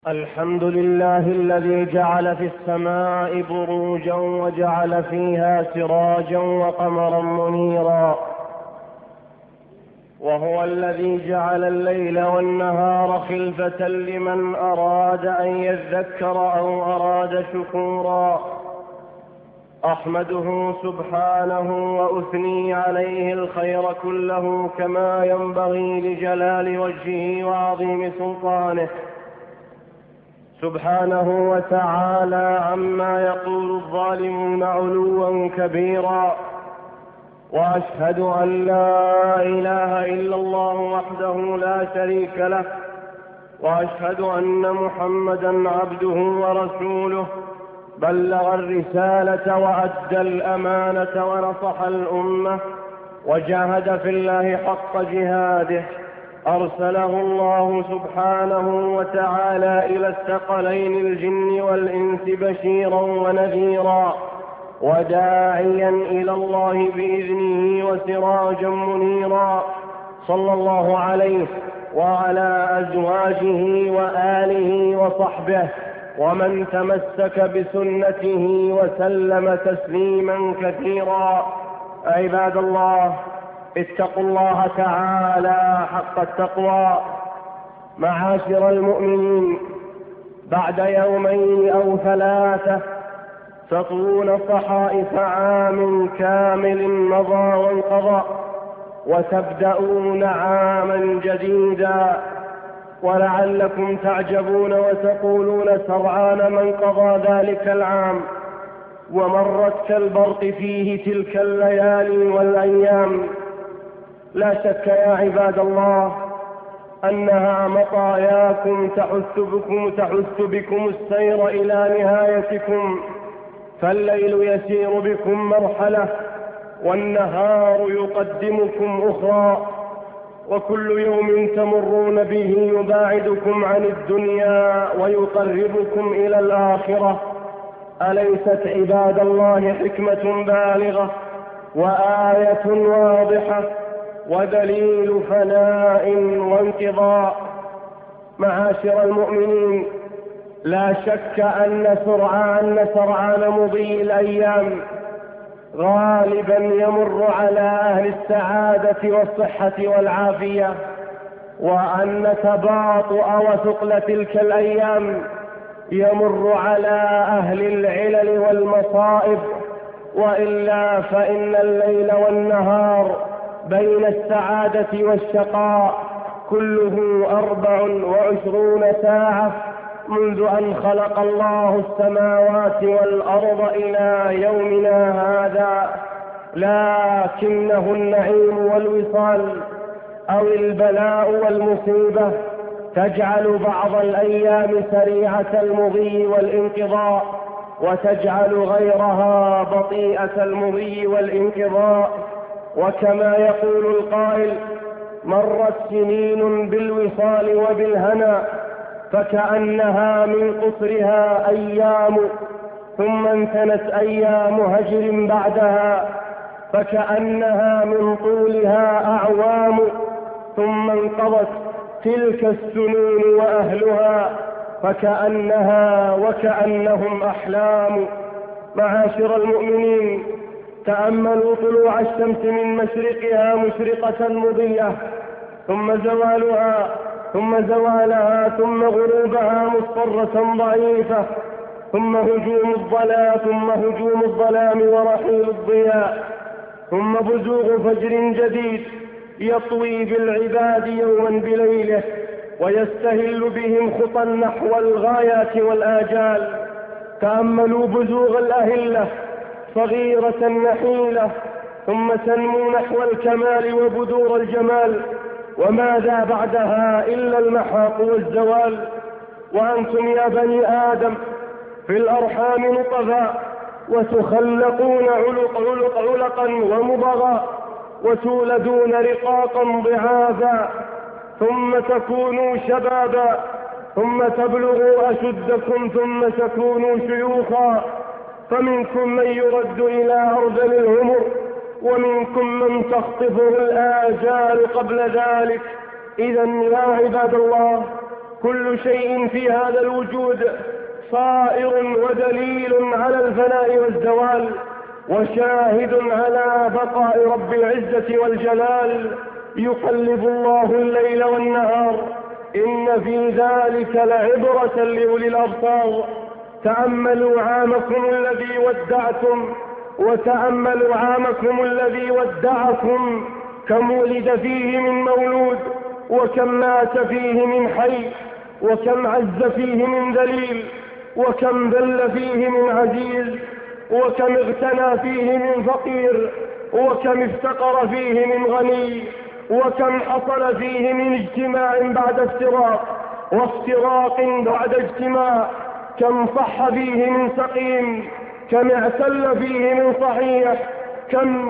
الحمد لله الذي جعل في السماء بروجا وجعل فيها سراجا وقمرا منيرا، وهو الذي جعل الليل والنهار خلفة لمن أراد أن يذكر أو أراد شكورا. أحمده سبحانه وأثني عليه الخير كله كما ينبغي لجلال وجهه وعظيم سلطانه سبحانه وتعالى عما يقول الظالمون علوا كبيرا. وأشهد أن لا إله إلا الله وحده لا شريك له، وأشهد أن محمدا عبده ورسوله، بلغ الرسالة وأدى الأمانة ونصح الأمة وجاهد في الله حق جهاده. أرسله الله سبحانه وتعالى إلى الثقلين الجن والإنس بشيرا ونذيرا وداعيا إلى الله بإذنه وسراجا منيرا، صلى الله عليه وعلى أزواجه وآله وصحبه ومن تمسك بسنته وسلم تسليما كثيرا. عباد الله، اتقوا الله تعالى حق التقوى. معاشر المؤمنين، بعد يومين أو ثلاثة تطوون صحائف عام كامل مضى وانقضى، وتبدأون عاما جديدا، ولعلكم تعجبون وتقولون سرعان من قضى ذلك العام ومرت كالبرق فيه تلك الليالي والأيام. لا شك يا عباد الله أنها مطاياكم تحث بكم السير إلى نهايتكم، فالليل يسير بكم مرحلة والنهار يقدمكم أخرى، وكل يوم تمرون به يباعدكم عن الدنيا ويقربكم إلى الآخرة. أليست عباد الله حكمة بالغة وآية واضحة ودليل فناء وانقضاء؟ معاشر المؤمنين، لا شك أن سرعان مضي الأيام غالبا يمر على أهل السعادة والصحة والعافية، وأن تباطؤ وثقل تلك الأيام يمر على أهل العلل والمصائب، وإلا فإن الليل والنهار بين السعادة والشقاء كله 24 ساعة منذ أن خلق الله السماوات والأرض إلى يومنا هذا، لكنه النعيم والوصال أو البلاء والمصيبة تجعل بعض الأيام سريعة المضي والانقضاء، وتجعل غيرها بطيئة المضي والانقضاء. وكما يقول القائل: مرت سنين بالوصال وبالهنا فكأنها من قصرها أيام، ثم انثنت أيام هجر بعدها فكأنها من طولها أعوام، ثم انقضت تلك السنون وأهلها فكأنها وكأنهم أحلام. معاشر المؤمنين، تأملوا طلوع الشمس من مشرقها مشرقة مضيئة، ثم زوالها، ثم زوالها، ثم غروبها مصفرة ضعيفة، ثم هجوم الظلام ورحيل الضياء، ثم بزوغ فجر جديد يطوي بالعباد يوما بليله ويستهل بهم خطى نحو الغايات والآجال. تأملوا بزوغ الأهلة صغيرة نحيلة ثم تنمو نحو الكمال وبدور الجمال، وماذا بعدها إلا المحاق والزوال. وأنتم يا بني آدم في الأرحام نطفا، وتخلقون علقا ومضغا، وتولدون رقاقا ضعافا، ثم تكونوا شبابا، ثم تبلغوا أشدكم، ثم تكونوا شيوخا. فمنكم من يرد إلى أرذل العمر، ومنكم من تخطفه الآجال قبل ذلك. إذا يا عباد الله، كل شيء في هذا الوجود صائر ودليل على الفناء والزوال، وشاهد على بقاء رب العزة والجلال. يقلب الله الليل والنهار، إن في ذلك لعبرة لأولي الأبصار. تأملوا عامكم الذي ودعتم، وتأملوا عامكم الذي ودعكم، كم ولد فيه من مولود، وكم مات فيه من حي، وكم عز فيه من ذليل، وكم ذل فيه من عزيز، وكم اغتنى فيه من فقير، وكم افتقر فيه من غني، وكم حصل فيه من اجتماع بعد افتراق، وافتراق بعد اجتماع، كم صح فيه من سقيم، كم اعتل فيه من صحيح، كم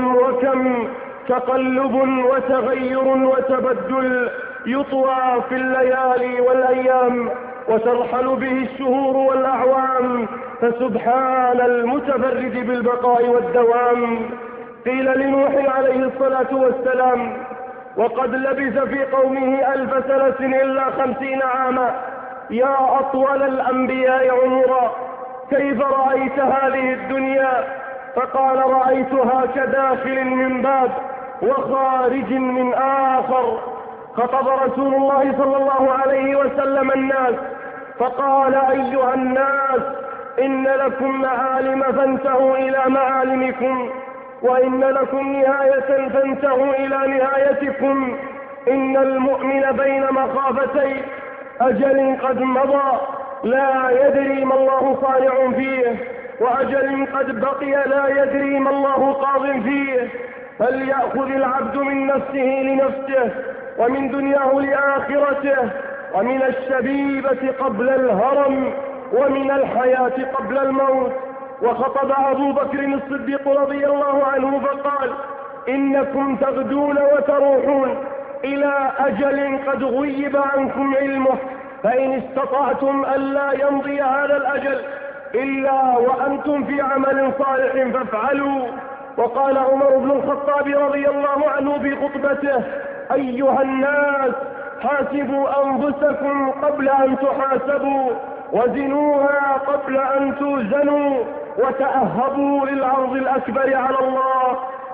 وكم تقلب وتغير وتبدل يطوى في الليالي والأيام، وترحل به الشهور والأعوام. فسبحان المتفرد بالبقاء والدوام. قيل لنوح عليه الصلاة والسلام وقد لبث في قومه 1000 سنة إلا 50 عاما: يا أطول الأنبياء عمرا، كيف رأيت هذه الدنيا؟ فقال: رأيتها كداخل من باب وخارج من آخر. خطب رسول الله صلى الله عليه وسلم الناس فقال: أيها الناس، إن لكم معالم فانتهوا إلى معالمكم، وإن لكم نهاية فانتهوا إلى نهايتكم. إن المؤمن بين مخافتي أجل قد مضى لا يدري ما الله صانع فيه، وأجل قد بقي لا يدري ما الله قاض فيه. فليأخذ العبد من نفسه لنفسه، ومن دنياه لآخرته، ومن الشبيبة قبل الهرم، ومن الحياة قبل الموت. وخطب أبو بكر الصديق رضي الله عنه فقال: إنكم تغدون وتروحون إلى أجل قد غيب عنكم علمه، فإن استطعتم ألا يمضي هذا الأجل إلا وأنتم في عمل صالح فافعلوا. وقال عمر بن الخطاب رضي الله عنه في خطبته: أيها الناس، حاسبوا أنفسكم قبل أن تحاسبوا، وزنوها قبل أن توزنوا، وتأهبوا للعرض الأكبر على الله.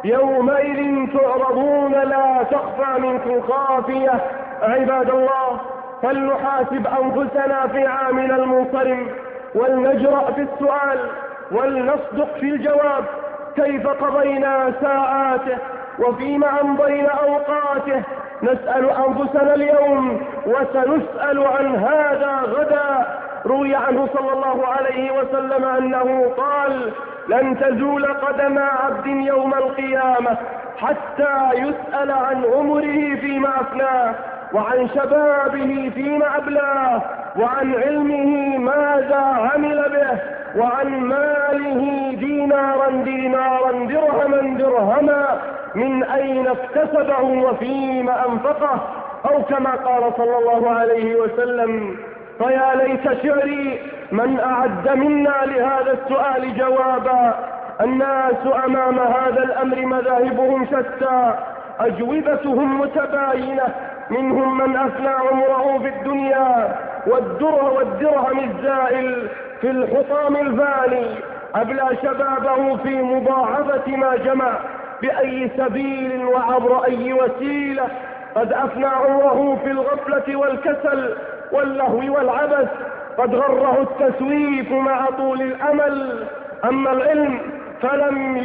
يومئذ تعرضون لا تخفى منكم خافية. عباد الله، فلنحاسب أنفسنا في عامنا المنصرم، ولنجرأ في السؤال، ولنصدق في الجواب. كيف قضينا ساعاته، وفيما أمضينا أوقاته؟ نسأل أنفسنا اليوم، وسنسأل عن هذا غدا. روي عنه صلى الله عليه وسلم أنه قال: لن تزول قدم عبد يوم القيامة حتى يسأل عن عمره فيما أفناه، وعن شبابه فيما أبلاه، وعن علمه ماذا عمل به، وعن ماله دينارا دينارا، درهما درهما، من أين اكتسبه وفيما أنفقه، أو كما قال صلى الله عليه وسلم. فيا ليت شعري من أعد منا لهذا السؤال جوابا. الناس أمام هذا الأمر مذاهبهم شتى، أجوبتهم متباينة. منهم من أفنى عمره في الدنيا والدرهم الزائل في الحطام الفاني، أبلى شبابه في مضاعفة ما جمع بأي سبيل وعبر أي وسيلة. قد أفنى عمره في الغفلة والكسل واللهو والعبث، قد غره التسويف مع طول الأمل. أما العلم فلم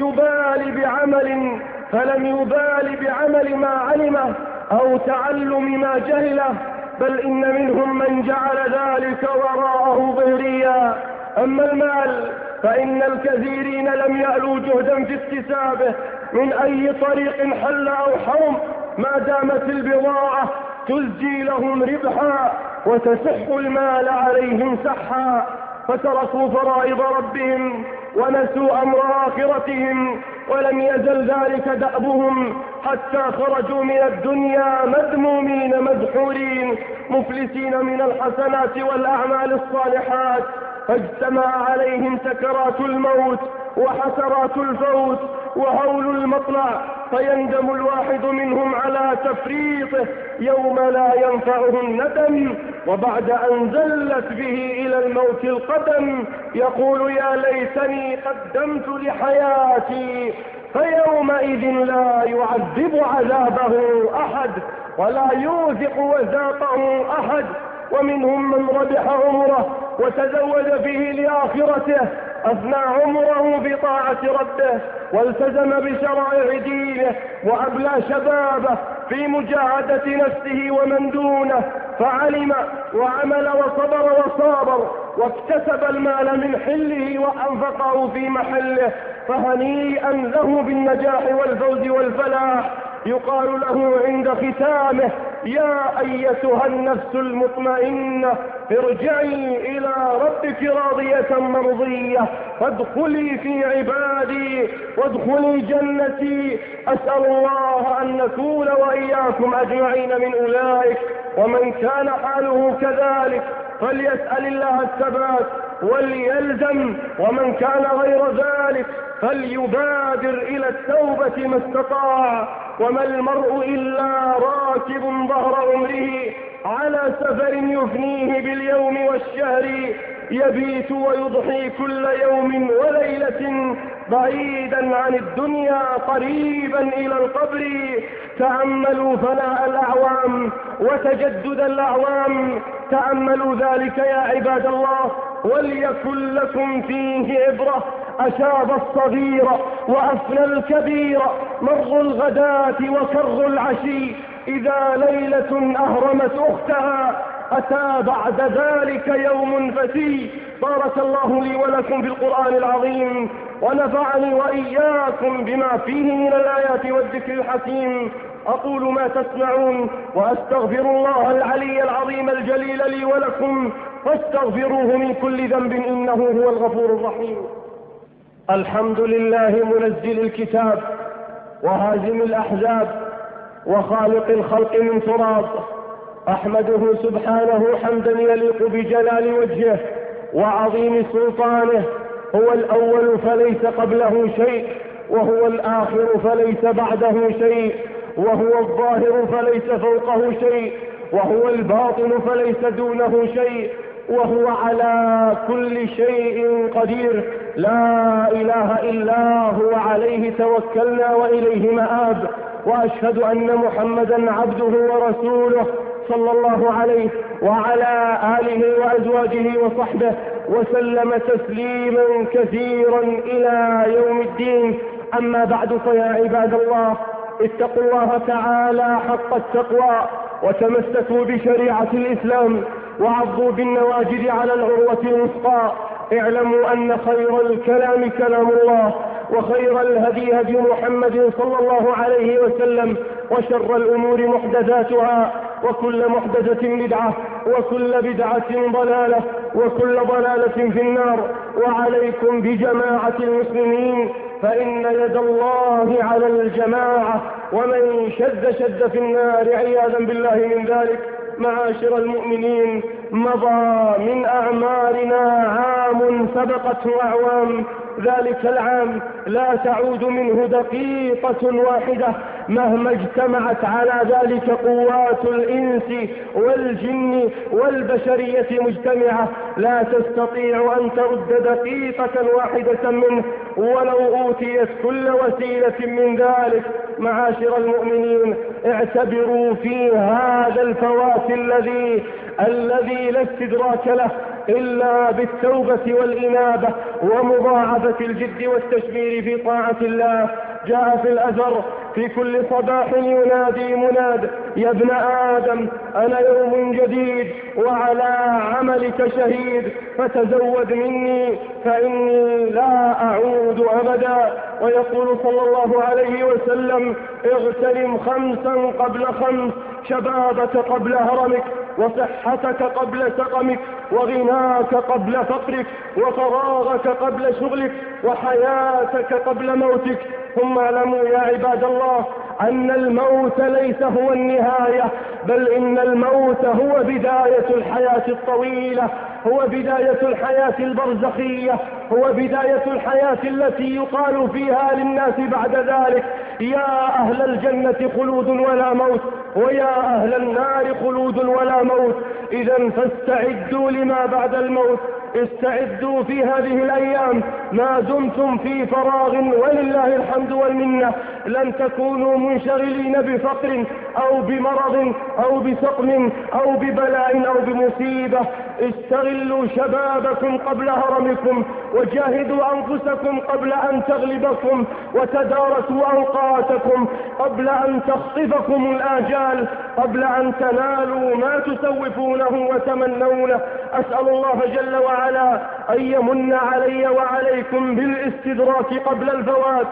يبال بعمل ما علمه أو تعلم ما جهله، بل إن منهم من جعل ذلك وراءه ظهريا. أما المال فإن الكثيرين لم يألوا جهدا في اكتسابه من أي طريق حل أو حرم، ما دامت البضاعة تزجي لهم ربحا وتسح المال عليهم سحا. فتركوا فرائض ربهم ونسوا أمر آخرتهم، ولم يزل ذلك دأبهم حتى خرجوا من الدنيا مذمومين مدحورين مفلسين من الحسنات والأعمال الصالحات، فاجتمع عليهم سكرات الموت وحسرات الفوت وهول المطلع، فيندم الواحد منهم على تفريطه يوم لا ينفعه الندم، وبعد أن زلت به إلى الموت القدم يقول يا ليتني قدمت لحياتي، فيومئذ لا يعذب عذابه أحد ولا يوثق وثاقه أحد. ومنهم من ربح عمره وتزود به لآخرته، أفنى عمره بطاعة ربه والتزم بشرائع دينه، وأبلى شبابه في مجاهدة نفسه ومن دونه، فعلم وعمل وصبر وصابر واكتسب المال من حله وأنفقه في محله، فهنيئا له بالنجاح والفوز والفلاح. يقال له عند ختامه يا أيتها النفس المطمئنة ارجعي إلى ربك راضية مرضية فادخلي في عبادي وادخلي جنتي. أسأل الله أن نكون وإياكم أجمعين من أولئك، ومن كان حاله كذلك فليسأل الله الثبات وليلزم، ومن كان غير ذلك فليبادر إلى التوبة ما استطاع. وما المرء إلا راكب ظهر عمره على سفر يفنيه باليوم والشهر، يبيت ويضحي كل يوم وليلة بعيدا عن الدنيا قريبا إلى القبر. تأملوا فناء الأعوام وتجدد الأعوام، تأملوا ذلك يا عباد الله، وليكن لكم فيه عبرة. أشاب الصغير وأفنى الكبير، مر الغداة وكر العشي، إذا ليلة أهرمت أختها أتى بعد ذلك يوم فتي. بارك الله لي ولكم في القرآن العظيم، ونفعني وإياكم بما فيه من الآيات والذكر الحكيم. أقول ما تسمعون وأستغفر الله العلي العظيم الجليل لي ولكم، فاستغفروه من كل ذنب إنه هو الغفور الرحيم. الحمد لله منزل الكتاب وهازم الأحزاب وخالق الخلق من تراب، أحمده سبحانه حمدا يليق بجلال وجهه وعظيم سلطانه. هو الأول فليس قبله شيء، وهو الآخر فليس بعده شيء، وهو الظاهر فليس فوقه شيء، وهو الباطن فليس دونه شيء، وهو على كل شيء قدير. لا إله إلا هو، عليه توكلنا وإليه مآب. وأشهد أن محمدا عبده ورسوله صلى الله عليه وعلى آله وأزواجه وصحبه وسلم تسليما كثيرا إلى يوم الدين. أما بعد، فيا عباد الله، اتقوا الله تعالى حق التقوى وتمسكوا بشريعة الإسلام وعضوا بالنواجذ على العروة الوثقى. اعلموا أن خير الكلام كلام الله، وخير الهدي هدي محمد صلى الله عليه وسلم، وشر الأمور محدثاتها، وكل محدثة بدعة، وكل بدعة ضلالة، وكل ضلالة في النار. وعليكم بجماعة المسلمين، فإن يد الله على الجماعة، ومن شد في النار عياذا بالله من ذلك. معاشر المؤمنين، مضى من أعمارنا عام سبقته أعوام، ذلك العام لا تعود منه دقيقة واحدة مهما اجتمعت على ذلك قوات الإنس والجن والبشرية مجتمعة، لا تستطيع أن ترد دقيقة واحدة منه ولو أوتيت كل وسيلة من ذلك. معاشر المؤمنين، اعتبروا في هذا الفوات الذي لا استدراك له إلا بالتوبة والإنابة ومضاعفة الجد والتشمير في طاعة الله. جاء في الأثر: في كل صباح ينادي مناد يا ابن آدم أنا يوم جديد وعلى عملك شهيد، فتزود مني فإني لا أعود أبدا. ويقول صلى الله عليه وسلم: اغتنم 5 قبل 5، شبابك قبل هرمك، وصحتك قبل سقمك، وغناك قبل فقرك، وفراغك قبل شغلك، وحياتك قبل موتك. ثم اعلموا يا عباد الله أن الموت ليس هو النهاية، بل إن الموت هو بداية الحياة الطويلة، هو بداية الحياة البرزخية، هو بداية الحياة التي يقال فيها للناس بعد ذلك: يا أهل الجنة خلود ولا موت، ويا أهل النار خلود ولا موت. إذا فاستعدوا لما بعد الموت، استعدوا في هذه الأيام ما دمتم في فراغ، ولله الحمد والمنة. لن تكونوا منشغلين بفقر أو بمرض أو بسقم أو ببلاء أو بمصيبة. استغلوا شبابكم قبل هرمكم، وجاهدوا أنفسكم قبل أن تغلبكم، وتدارسوا أوقاتكم قبل أن تخطفكم الآجال، قبل أن تنالوا ما تسوفونه وتمنونه. أسأل الله جل وعلا أن يمن علي وعليكم بالاستدراك قبل الفوات،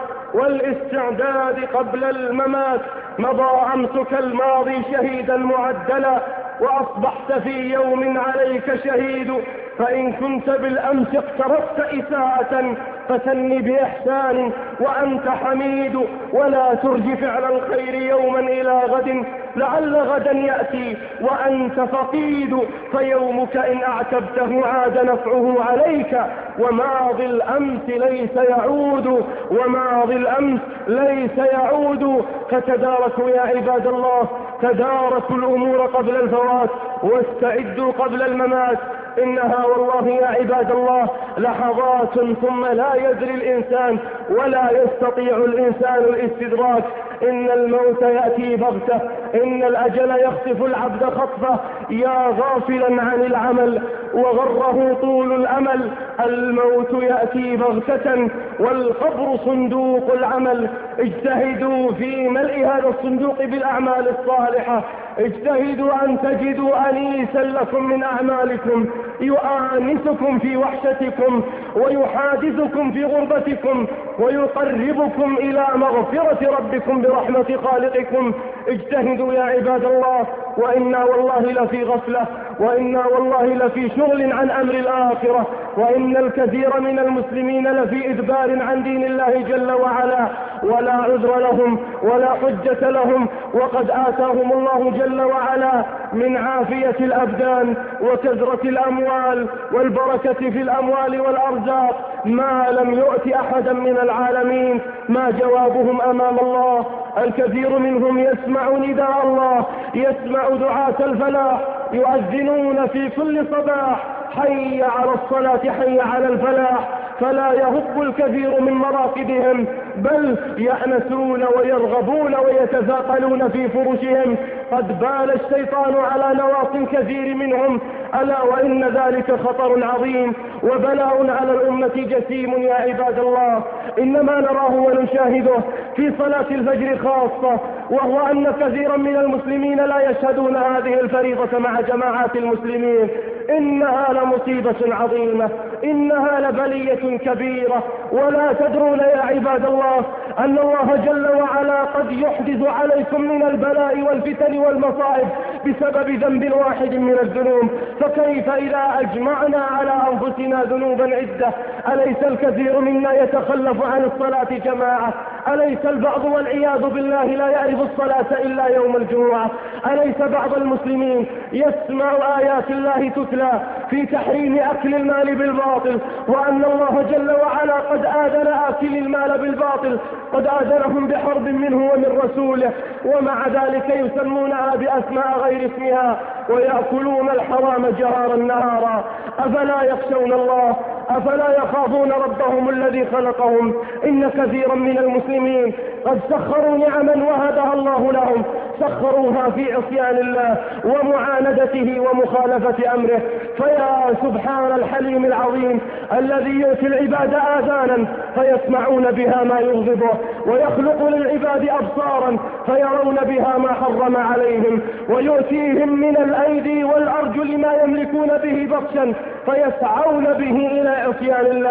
والاستعداد قبل الممات. مضى أمسك الماضي شهيدا معدلا، وأصبحت في يوم عليك شهيد. فإن كنت بالأمس اقترفت إساءة فثني بإحسان وأنت حميد، ولا ترج فعل الخير يوما إلى غد، لعل غدا يأتي وأنت فقيد. فيومك إن أعتبته عاد نفعه عليك، وماضي الأمس ليس يعود، وماضي الأمس ليس يعود. فتداركوا يا عباد الله، تداركوا الأمور قبل الفوات، واستعدوا قبل الممات. إنها والله يا عباد الله لحظات ثم لا يدري الإنسان ولا يستطيع الإنسان الاستدراك. إن الموت يأتي بغتة، إن الأجل يخطف العبد خطفة. يا غافلا عن العمل وغره طول الأمل، الموت يأتي بغتة والقبر صندوق العمل. اجتهدوا في ملء هذا الصندوق بالأعمال الصالحة، اجتهدوا أن تجدوا أنيسا لكم من أعمالكم، يؤانسكم في وحشتكم، ويحادثكم في غربتكم، ويقربكم إلى مغفرة ربكم برحمة خالقكم. اجتهدوا يا عباد الله، وإنا والله لفي غفلة، وإنا والله لفي شغل عن أمر الآخرة، وإن الكثير من المسلمين لفي إدبار عن دين الله جل وعلا، ولا عذر لهم ولا حجة لهم، وقد آتاهم الله جل وعلا من عافية الأبدان وكثرة الأموال والبركة في الأموال والأرزاق ما لم يؤت أحدا من العالمين. ما جوابهم أمام الله؟ الكثير منهم يسمع نداء الله، يسمع دعاة الفلاح يؤذنون في كل صباح: حي على الصلاة، حي على الفلاح. فلا يهب الكثير من مراقدهم، بل يأنسون ويرغبون ويتثاقلون في فرشهم. قد بال الشيطان على نواصي كثير منهم، ألا وإن ذلك خطر عظيم وبلاء على الأمة جسيم يا عباد الله. إنما نراه ونشاهده في صلاة الفجر خاصة، وهو أن كثيرا من المسلمين لا يشهدون هذه الفريضة مع جماعات المسلمين. إنها لمصيبة عظيمة، إنها لبلية كبيرة. ولا تدرون يا عباد الله أن الله جل وعلا قد يحدث عليكم من البلاء والفتن والمصائب بسبب ذنب واحد من الذنوب. فكيف إذا أجمعنا على أنفسنا ذنوبا عدة؟ أليس الكثير منا يتخلف عن الصلاة جماعة؟ أليس البعض والعياذ بالله لا يعرف الصلاة إلا يوم الجمعة؟ أليس بعض المسلمين يسمع آيات الله تتلى في تحريم أكل المال بالباطل، وأن الله جل وعلا قد آذن آكل المال بالباطل، قد آذنهم بحرب منه ومن رسوله، ومع ذلك يسمونها بأسماء غير اسمها ويأكلون الحرام جهارا نهارا؟ أفلا يخشون الله؟ أفلا يخافون ربهم الذي خلقهم؟ إن كثيرا من المسلمين قد سخروا نعما وهدها الله لهم، سخروها في عصيان الله ومعاندته ومخالفة أمره. فيا سبحان الحليم العظيم الذي يؤتي العباد آذانا فيسمعون بها ما يغضبه، ويخلق للعباد أبصارا فيرون بها ما حرم عليهم، ويؤتيهم من الأيدي والأرجل ما يملكون به بطشا فيسعون به إلى عصيان الله.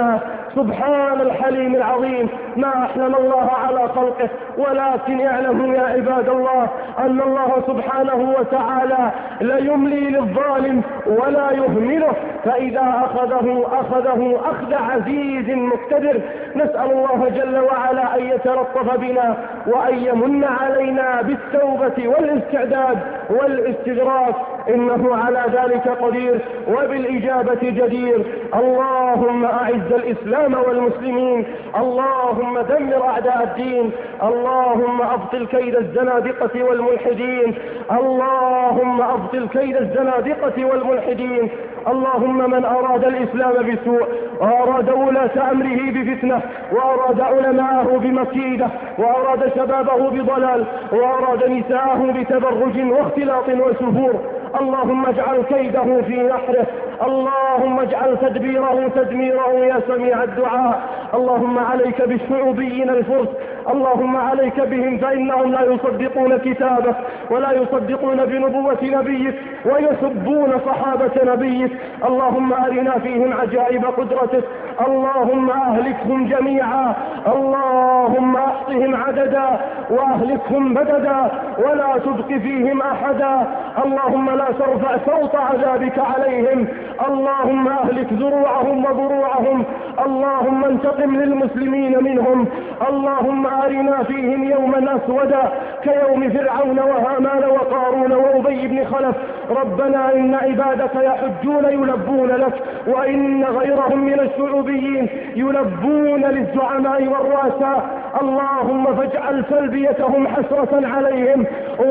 سبحان الحليم العظيم، ما أحلم الله على خلقه. ولكن اعلموا يا عباد الله أن الله سبحانه وتعالى لا يملي للظالم ولا يهمله، فإذا أخذه أخذ عزيز مقتدر. نسأل الله جل وعلا أن يتلطف بنا وأن يمن علينا بالتوبة والاستعداد والاستدراك، إنه على ذلك قدير وبالإجابة جدير. اللهم أعز الإسلام والمسلمين، اللهم دمر أعداء الدين، اللهم أبطل كيد الزنادقة والملحدين، اللهم أبطل كيد الزنادقة والملحدين. اللهم من أراد الإسلام بسوء وأراد ولاة أمره بفتنة وأراد علماءه بمكيدة وأراد شبابه بضلال وأراد نساءه بتبرج واختلاط وسفور، اللهم اجعل كيده في نحره، اللهم اجعل تدبيره تدميره يا سميع الدعاء. اللهم عليك بالشعوبيين الفرس، اللهم عليك بهم فإنهم لا يصدقون كتابك ولا يصدقون بنبوة نبيك ويسبون صحابة نبيك. اللهم أرنا فيهم عجائب قدرتك، اللهم أهلكهم جميعا، اللهم أحصهم عددا وأهلكهم بددا ولا تبق فيهم أحدا. اللهم لا ترفع صوت عذابك عليهم، اللهم أهلك ذروعهم وضروعهم، اللهم انتقم للمسلمين منهم. اللهم أرنا فيهم يوما أسودا كيوم فرعون وهامان وقارون وأبي بن خلف. ربنا إن عبادك يحجون يلبون لك، وإن غيرهم من الشعوبيين يلبون للزعماء والرؤساء. اللهم فاجعل تلبيتهم حسرة عليهم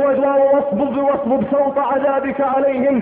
واصبب صوت عذابك عليهم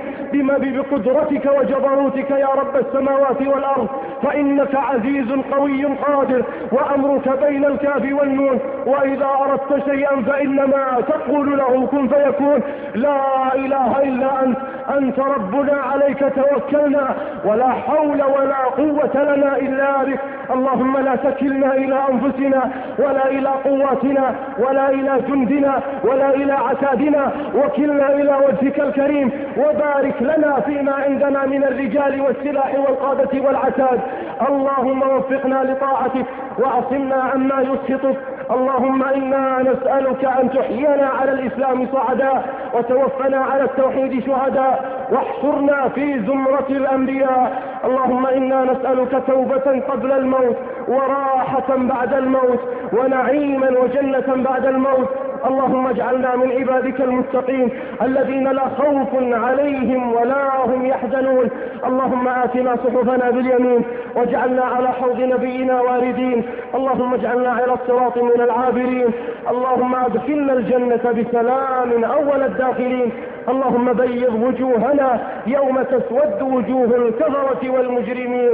بقدرتك وجبروتك يا رب السماوات والأرض، فإنك عزيز قوي قادر، وأمرك بين الكاف والنون، وإذا أردت شيئا فإنما تقول له كن فيكون. لا إله إلا أنت ربنا عليك توكلنا، ولا حول ولا قوة لنا إلا بك. اللهم لا تكلنا إلى أنفسنا ولا إلى قواتنا ولا إلى جندنا ولا إلى عتادنا، وكلنا إلى وجهك الكريم، وبارك لنا فيما عندنا من الرجال والسلاح والقادة والعتاد. اللهم وفقنا لطاعتك وعصمنا عما يسخطك. اللهم إنا نسألك أن تحيينا على الإسلام صعداء وتوفنا على التوحيد شهداء واحشرنا في زمرة الأنبياء. اللهم إنا نسألك توبة قبل الموت وراحة بعد الموت ونعيما وجنة بعد الموت. اللهم اجعلنا من عبادك المتقين الذين لا خوف عليهم ولا هم يحزنون. اللهم آتنا صحفنا باليمين واجعلنا على حوض نبينا واردين. اللهم اجعلنا على الصراط من العابرين. اللهم ادخلنا الجنة بسلام أول الداخلين. اللهم بيض وجوهنا يوم تسود وجوه الكفرة والمجرمين.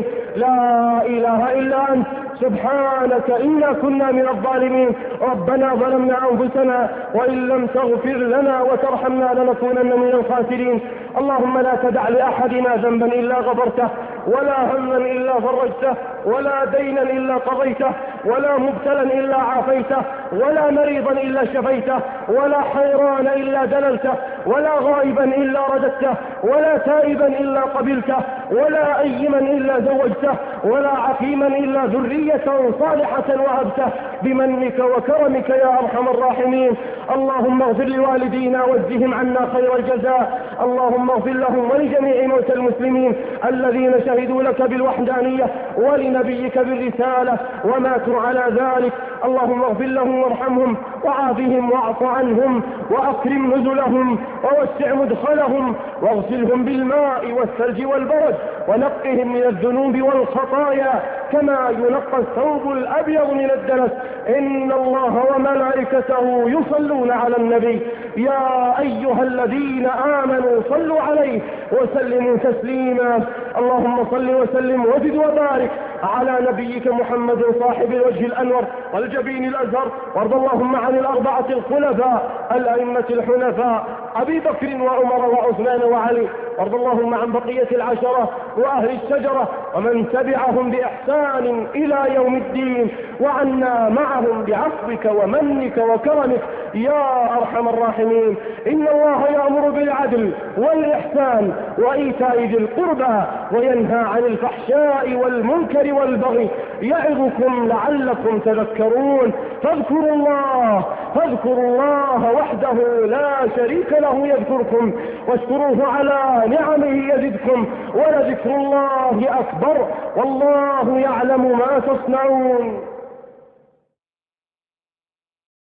لا إله إلا أنت سبحانك إنا كنا من الظالمين. ربنا ظلمنا أنفسنا وإن لم تغفر لنا وترحمنا لنكونن من الخاسرين. اللهم لا تدع لأحدنا ذنبا إلا غفرته ولا هما إلا فرجته ولا دينا إلا قضيته ولا مبتلا إلا عافيته ولا مريضا إلا شفيته ولا حيران إلا دللته ولا غائبا إلا رددته ولا تائبا إلا قبلته ولا أيما إلا زوجته ولا عقيما إلا ذرية صالحة وهبته بمنك وكرمك يا أرحم الراحمين. اللهم اغفر لوالدينا واجزهم عنا خير الجزاء. اللهم اغفر لهم ولجميع موتى المسلمين الذين شهدوا لك بالوحدانية ولنبيك بالرسالة وماتوا على ذلك. اللهم اغفر لهم وارحمهم وعافهم واعف عنهم وأكرم نزلهم ووسع مدخلهم واغسلهم بالماء والثلج والبرد ونقهم من الذنوب والخطايا كما ينقى الثوب الأبيض من الدنس. إن الله وملائكته يصلون على النبي يا أيها الذين آمنوا صلوا عليه وسلموا تسليما. اللهم صل وسلم وزد وبارك على نبيك محمد صاحب الوجه الأنور والجبين الأزهر. وارض اللهم عن الأربعة الخلفاء الأئمة الحنفاء أبي بكر وعمر وعثمان وعلي. وارض اللهم عن بقية العشرة وأهل الشجرة ومن تبعهم بإحسان إلى يوم الدين، وعنا معهم بعفوك ومنك وكرمك يا أرحم الراحمين. إن الله يأمر بالعدل والإحسان وإيتاء ذي القربى وينهى عن الفحشاء والمنكر والبغي يعظكم لعلكم تذكرون. فاذكروا الله وحده لا شريك له يذكركم، واشكروه على نعمه يزدكم، ولذكر الله أكبر، والله يعلم ما تصنعون.